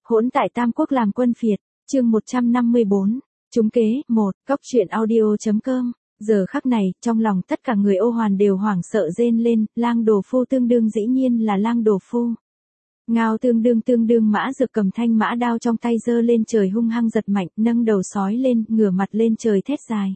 Hỗn tại Tam Quốc làm quân phiệt, chương 154, trúng kế, 1, Cóc truyện audio.com. Giờ khắc này, trong lòng tất cả người Ô Hoàn đều hoảng sợ rên lên, Lang Đồ Phu tương đương dĩ nhiên là Lang Đồ Phu. Ngao tương đương Mã Dược cầm thanh mã đao trong tay giơ lên trời hung hăng giật mạnh, nâng đầu sói lên, ngửa mặt lên trời thét dài.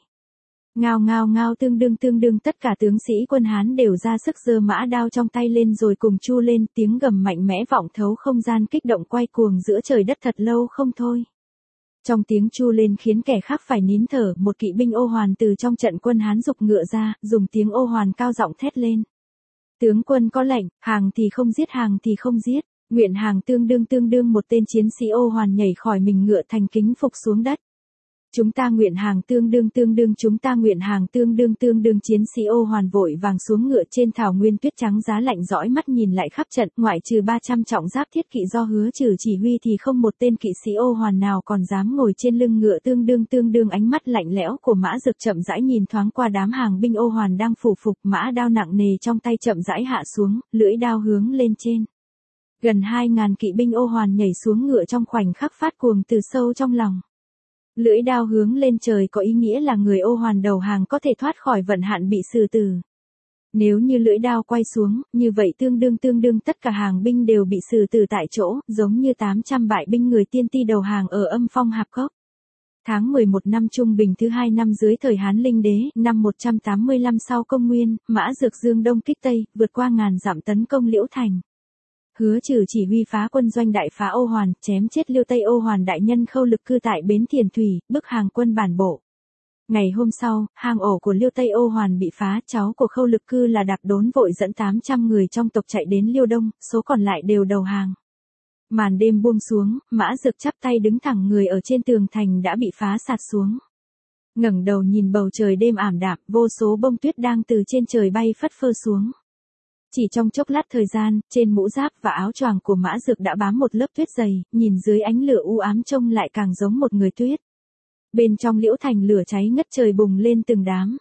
Ngao tương đương tất cả tướng sĩ quân Hán đều ra sức giơ mã đao trong tay lên rồi cùng chu lên, tiếng gầm mạnh mẽ vọng thấu không gian, kích động quay cuồng giữa trời đất thật lâu không thôi. Trong tiếng chu lên khiến kẻ khác phải nín thở, một kỵ binh Ô Hoàn từ trong trận quân Hán giục ngựa ra, dùng tiếng Ô Hoàn cao giọng thét lên. Tướng quân có lệnh, hàng thì không giết, hàng thì không giết. Nguyện hàng tương đương một tên chiến sĩ Ô Hoàn nhảy khỏi mình ngựa thành kính phục xuống đất. Chúng ta nguyện hàng tương đương, chúng ta nguyện hàng tương đương chiến sĩ Ô Hoàn vội vàng xuống ngựa trên thảo nguyên tuyết trắng giá lạnh, dõi mắt nhìn lại khắp trận, ngoại trừ 300 trọng giáp thiết kỵ do Hứa Trừ chỉ huy thì không một tên kỵ sĩ Ô Hoàn nào còn dám ngồi trên lưng ngựa. Tương đương ánh mắt lạnh lẽo của Mã Dược chậm rãi nhìn thoáng qua đám hàng binh Ô Hoàn đang phủ phục, mã đao nặng nề trong tay chậm rãi hạ xuống, lưỡi đao hướng lên trên. Gần 2.000 kỵ binh Ô Hoàn nhảy xuống ngựa trong khoảnh khắc phát cuồng từ sâu trong lòng. Lưỡi đao hướng lên trời có ý nghĩa là người Ô Hoàn đầu hàng có thể thoát khỏi vận hạn bị xử tử. Nếu như lưỡi đao quay xuống, như vậy tương đương tất cả hàng binh đều bị xử tử tại chỗ, giống như 800 bại binh người Tiên Ti đầu hàng ở Âm Phong Hạp Cốc. Tháng 11 năm Trung Bình thứ 2 năm dưới thời Hán Linh Đế, năm 185 sau Công Nguyên, Mã Dược dương đông kích tây, vượt qua ngàn dặm tấn công Liễu Thành. Hứa Trừ chỉ huy phá quân doanh đại phá Ô Hoàn, chém chết Liêu Tây Ô Hoàn đại nhân Khâu Lực cư tại bến Thiền Thủy, bức hàng quân bản bộ. Ngày hôm sau, hang ổ của Liêu Tây Ô Hoàn bị phá, cháu của Khâu Lực cư là Đạc Đốn vội dẫn 800 người trong tộc chạy đến Liêu Đông, số còn lại đều đầu hàng. Màn đêm buông xuống, Mã Dược chắp tay đứng thẳng người ở trên tường thành đã bị phá sạt xuống. Ngẩng đầu nhìn bầu trời đêm ảm đạm, vô số bông tuyết đang từ trên trời bay phất phơ xuống. Chỉ trong chốc lát thời gian, trên mũ giáp và áo choàng của Mã Dược đã bám một lớp tuyết dày, nhìn dưới ánh lửa u ám trông lại càng giống một người tuyết. Bên trong Liễu Thành lửa cháy ngất trời bùng lên từng đám.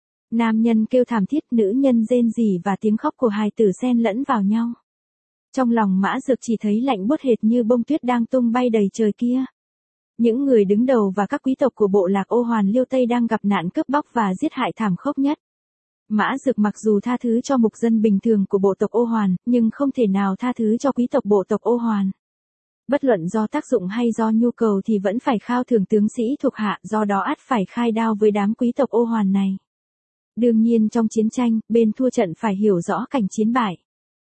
Nam nhân kêu thảm thiết, nữ nhân rên rỉ và tiếng khóc của hài tử xen lẫn vào nhau. Trong lòng Mã Dược chỉ thấy lạnh buốt hệt như bông tuyết đang tung bay đầy trời kia. Những người đứng đầu và các quý tộc của bộ lạc Ô Hoàn Liêu Tây đang gặp nạn cướp bóc và giết hại thảm khốc nhất. Mã Dược mặc dù tha thứ cho mục dân bình thường của bộ tộc Ô Hoàn, nhưng không thể nào tha thứ cho quý tộc bộ tộc Ô Hoàn. Bất luận do tác dụng hay do nhu cầu thì vẫn phải khao thưởng tướng sĩ thuộc hạ, do đó ắt phải khai đao với đám quý tộc Ô Hoàn này. Đương nhiên trong chiến tranh, bên thua trận phải hiểu rõ cảnh chiến bại.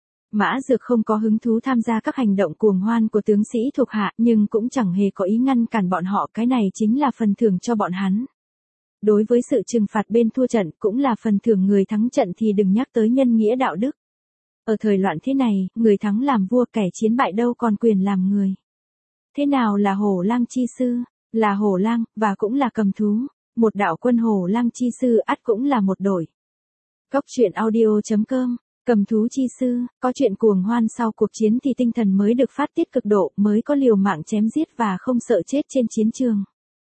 Mã Dược không có hứng thú tham gia các hành động cuồng hoan của tướng sĩ thuộc hạ, nhưng cũng chẳng hề có ý ngăn cản bọn họ, cái này chính là phần thưởng cho bọn hắn. Đối với sự trừng phạt bên thua trận cũng là phần thưởng người thắng trận thì đừng nhắc tới nhân nghĩa đạo đức. Ở thời loạn thế này, người thắng làm vua, kẻ chiến bại đâu còn quyền làm người. Thế nào là hổ lang chi sư? Là hổ lang, và cũng là cầm thú. Một đạo quân hổ lang chi sư ắt cũng là một đội. Cóc truyện audio.com. Cầm thú chi sư, có chuyện cuồng hoan sau cuộc chiến thì tinh thần mới được phát tiết cực độ, mới có liều mạng chém giết và không sợ chết trên chiến trường.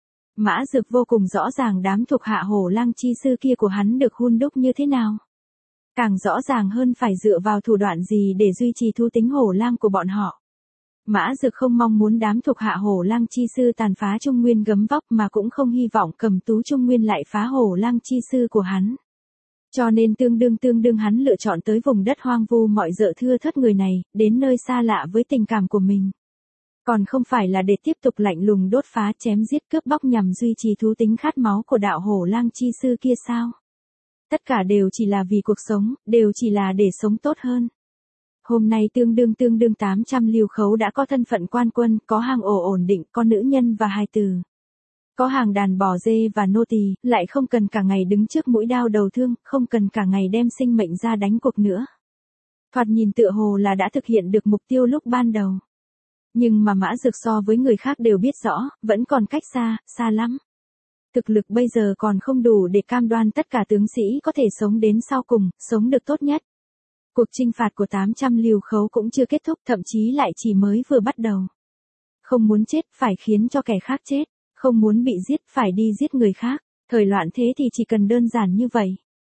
Mã Dược vô cùng rõ ràng đám thuộc hạ hổ lang chi sư kia của hắn được hun đúc như thế nào. Càng rõ ràng hơn phải dựa vào thủ đoạn gì để duy trì thú tính hổ lang của bọn họ. Mã Dược không mong muốn đám thuộc hạ hổ lang chi sư tàn phá Trung Nguyên gấm vóc, mà cũng không hy vọng Cầm Tú Trung Nguyên lại phá hổ lang chi sư của hắn. Cho nên tương đương hắn lựa chọn tới vùng đất hoang vu mọi dợ thưa thớt người này, đến nơi xa lạ với tình cảm của mình. Còn không phải là để tiếp tục lạnh lùng đốt phá chém giết cướp bóc nhằm duy trì thú tính khát máu của đạo hổ lang chi sư kia sao? Tất cả đều chỉ là vì cuộc sống, đều chỉ là để sống tốt hơn. Hôm nay tương đương 800 Lưu Khấu đã có thân phận quan quân, có hang ổ ổn định, có nữ nhân và hài tử. Có hàng đàn bò dê và nô tỳ, lại không cần cả ngày đứng trước mũi đao đầu thương, không cần cả ngày đem sinh mệnh ra đánh cuộc nữa. Thoạt nhìn tựa hồ là đã thực hiện được mục tiêu lúc ban đầu. Nhưng mà Mã Dược so với người khác đều biết rõ, vẫn còn cách xa, xa lắm. Thực lực bây giờ còn không đủ để cam đoan tất cả tướng sĩ có thể sống đến sau cùng, sống được tốt nhất. Cuộc chinh phạt của 800 Lưu Khấu cũng chưa kết thúc, thậm chí lại chỉ mới vừa bắt đầu. Không muốn chết, phải khiến cho kẻ khác chết. Không muốn bị giết, phải đi giết người khác. Thời loạn thế thì chỉ cần đơn giản như vậy.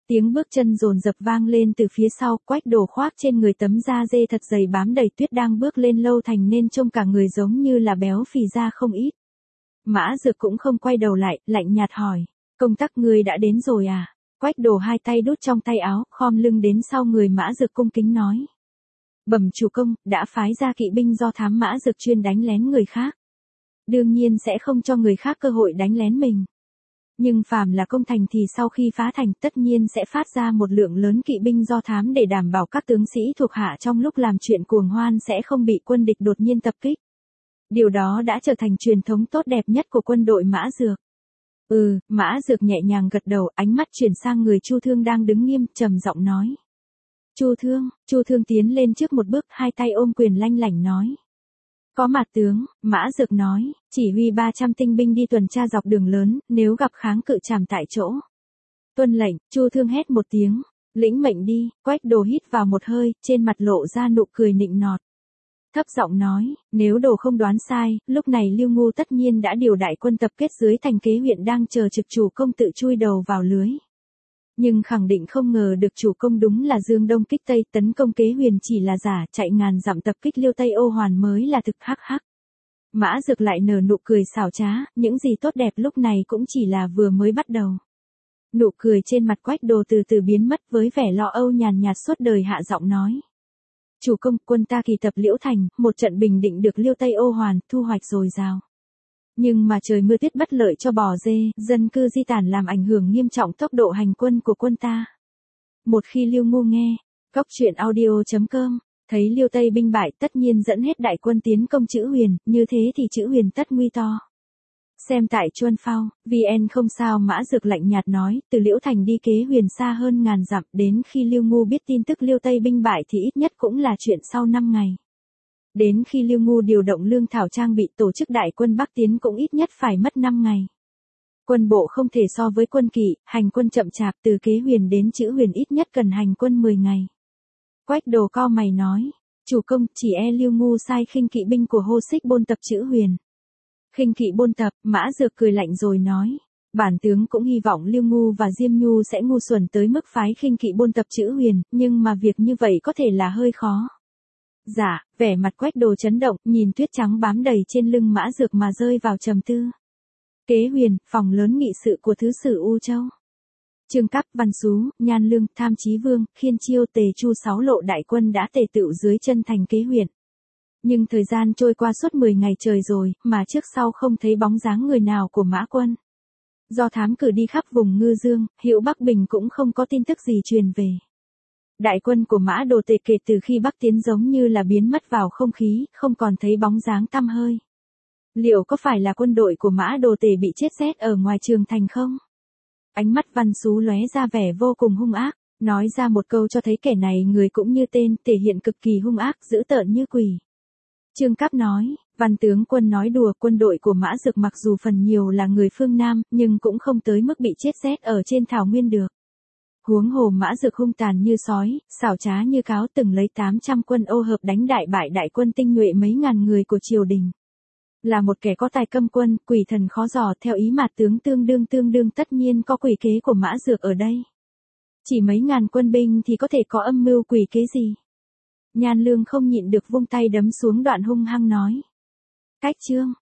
Tiếng bước chân dồn dập vang lên từ phía sau, Quách Đồ khoác trên người tấm da dê thật dày bám đầy tuyết đang bước lên lâu thành nên trông cả người giống như là béo phì ra không ít. Mã Dược cũng không quay đầu lại, lạnh nhạt hỏi, công tắc ngươi đã đến rồi à? Quách Đồ hai tay đút trong tay áo, khom lưng đến sau người Mã Dược cung kính nói. Bẩm chủ công, đã phái ra kỵ binh do thám Mã Dược chuyên đánh lén người khác. Đương nhiên sẽ không cho người khác cơ hội đánh lén mình. Nhưng phàm là công thành thì sau khi phá thành tất nhiên sẽ phát ra một lượng lớn kỵ binh do thám để đảm bảo các tướng sĩ thuộc hạ trong lúc làm chuyện cuồng hoan sẽ không bị quân địch đột nhiên tập kích. Điều đó đã trở thành truyền thống tốt đẹp nhất của quân đội Mã Dược. Mã Dược nhẹ nhàng gật đầu, ánh mắt chuyển sang người Chu Thương đang đứng nghiêm, trầm giọng nói. Chu Thương tiến lên trước một bước, hai tay ôm quyền lanh lảnh nói. Có mặt tướng, Mã Dược nói, chỉ huy 300 tinh binh đi tuần tra dọc đường lớn, nếu gặp kháng cự trảm tại chỗ. Tuân lệnh, Chu Thương hét một tiếng, lĩnh mệnh đi. Quách Đồ hít vào một hơi, trên mặt lộ ra nụ cười nịnh nọt. Thấp giọng nói, nếu Đồ không đoán sai, lúc này Lưu Ngu tất nhiên đã điều đại quân tập kết dưới thành Kế huyện đang chờ trực chủ công tự chui đầu vào lưới. Nhưng khẳng định không ngờ được chủ công đúng là dương đông kích tây, tấn công Kế Huyền chỉ là giả, chạy ngàn dặm tập kích Liêu Tây Ô Hoàn mới là thực. Hắc hắc. Mã Dược lại nở nụ cười xảo trá, những gì tốt đẹp lúc này cũng chỉ là vừa mới bắt đầu. Nụ cười trên mặt Quách Đồ từ từ biến mất với vẻ lo âu nhàn nhạt suốt đời hạ giọng nói. Chủ công, quân ta kỳ tập Liễu Thành, một trận bình định được Liêu Tây Ô Hoàn, thu hoạch dồi dào. Nhưng mà trời mưa tiết bất lợi cho bò dê, dân cư di tản làm ảnh hưởng nghiêm trọng tốc độ hành quân của quân ta. Một khi Lưu Ngu nghe, góc truyện audio.com, thấy Liêu Tây binh bại tất nhiên dẫn hết đại quân tiến công Chữ Huyền, như thế thì Chữ Huyền tất nguy to. Xem tại Chuân Phao, VN không sao. Mã Dược lạnh nhạt nói, từ Liễu Thành đi Kế Huyền xa hơn ngàn dặm, đến khi Lưu Ngu biết tin tức Liêu Tây binh bại thì ít nhất cũng là chuyện sau 5 ngày. Đến khi Lưu Ngu điều động lương thảo trang bị tổ chức đại quân Bắc tiến cũng ít nhất phải mất 5 ngày. Quân bộ không thể so với quân kỵ, hành quân chậm chạp, từ Kế Huyền đến Chữ Huyền ít nhất cần hành quân 10 ngày. Quách Đồ cau mày nói, chủ công, chỉ e Lưu Ngu sai khinh kỵ binh của Hô Xích Bôn tập Chữ Huyền. Khinh kỵ bôn tập, Mã Dược cười lạnh rồi nói, bản tướng cũng hy vọng Lưu Ngu và Diêm Nhu sẽ ngu xuẩn tới mức phái khinh kỵ bôn tập Chữ Huyền, nhưng mà việc như vậy có thể là hơi khó. Dạ, vẻ mặt Quách Đồ chấn động, nhìn tuyết trắng bám đầy trên lưng Mã Dược mà rơi vào trầm tư. Kế Huyền, phòng lớn nghị sự của Thứ sử U Châu. Trương Cáp, Văn Xú, Nhan Lương, Tham Chí Vương, Khiên Chiêu, Tề Chu 6 lộ đại quân đã tề tựu dưới chân thành Kế Huyện. Nhưng thời gian trôi qua suốt 10 ngày trời rồi, mà trước sau không thấy bóng dáng người nào của Mã quân. Do thám cử đi khắp vùng Ngư Dương, Hiệu Bắc Bình cũng không có tin tức gì truyền về. Đại quân của Mã Đồ Tề kể từ khi Bắc tiến giống như là biến mất vào không khí, không còn thấy bóng dáng tăm hơi. Liệu có phải là quân đội của Mã Đồ Tề bị chết rét ở ngoài trường thành không? Ánh mắt Văn Xú lóe ra vẻ vô cùng hung ác, nói ra một câu cho thấy kẻ này người cũng như tên, thể hiện cực kỳ hung ác, dữ tợn như quỷ. Trương Cáp nói, Văn tướng quân nói đùa, quân đội của Mã Dược mặc dù phần nhiều là người phương Nam, nhưng cũng không tới mức bị chết rét ở trên thảo nguyên được. Huống hồ Mã Dược hung tàn như sói, xảo trá như cáo, từng lấy 800 quân ô hợp đánh đại bại đại quân tinh nhuệ mấy ngàn người của triều đình. Là một kẻ có tài câm quân, quỷ thần khó dò, theo ý Mạt tướng tương đương tất nhiên có quỷ kế của Mã Dược ở đây. Chỉ mấy ngàn quân binh thì có thể có âm mưu quỷ kế gì? Nhan Lương không nhịn được vung tay đấm xuống, đoạn hung hăng nói. Cách chương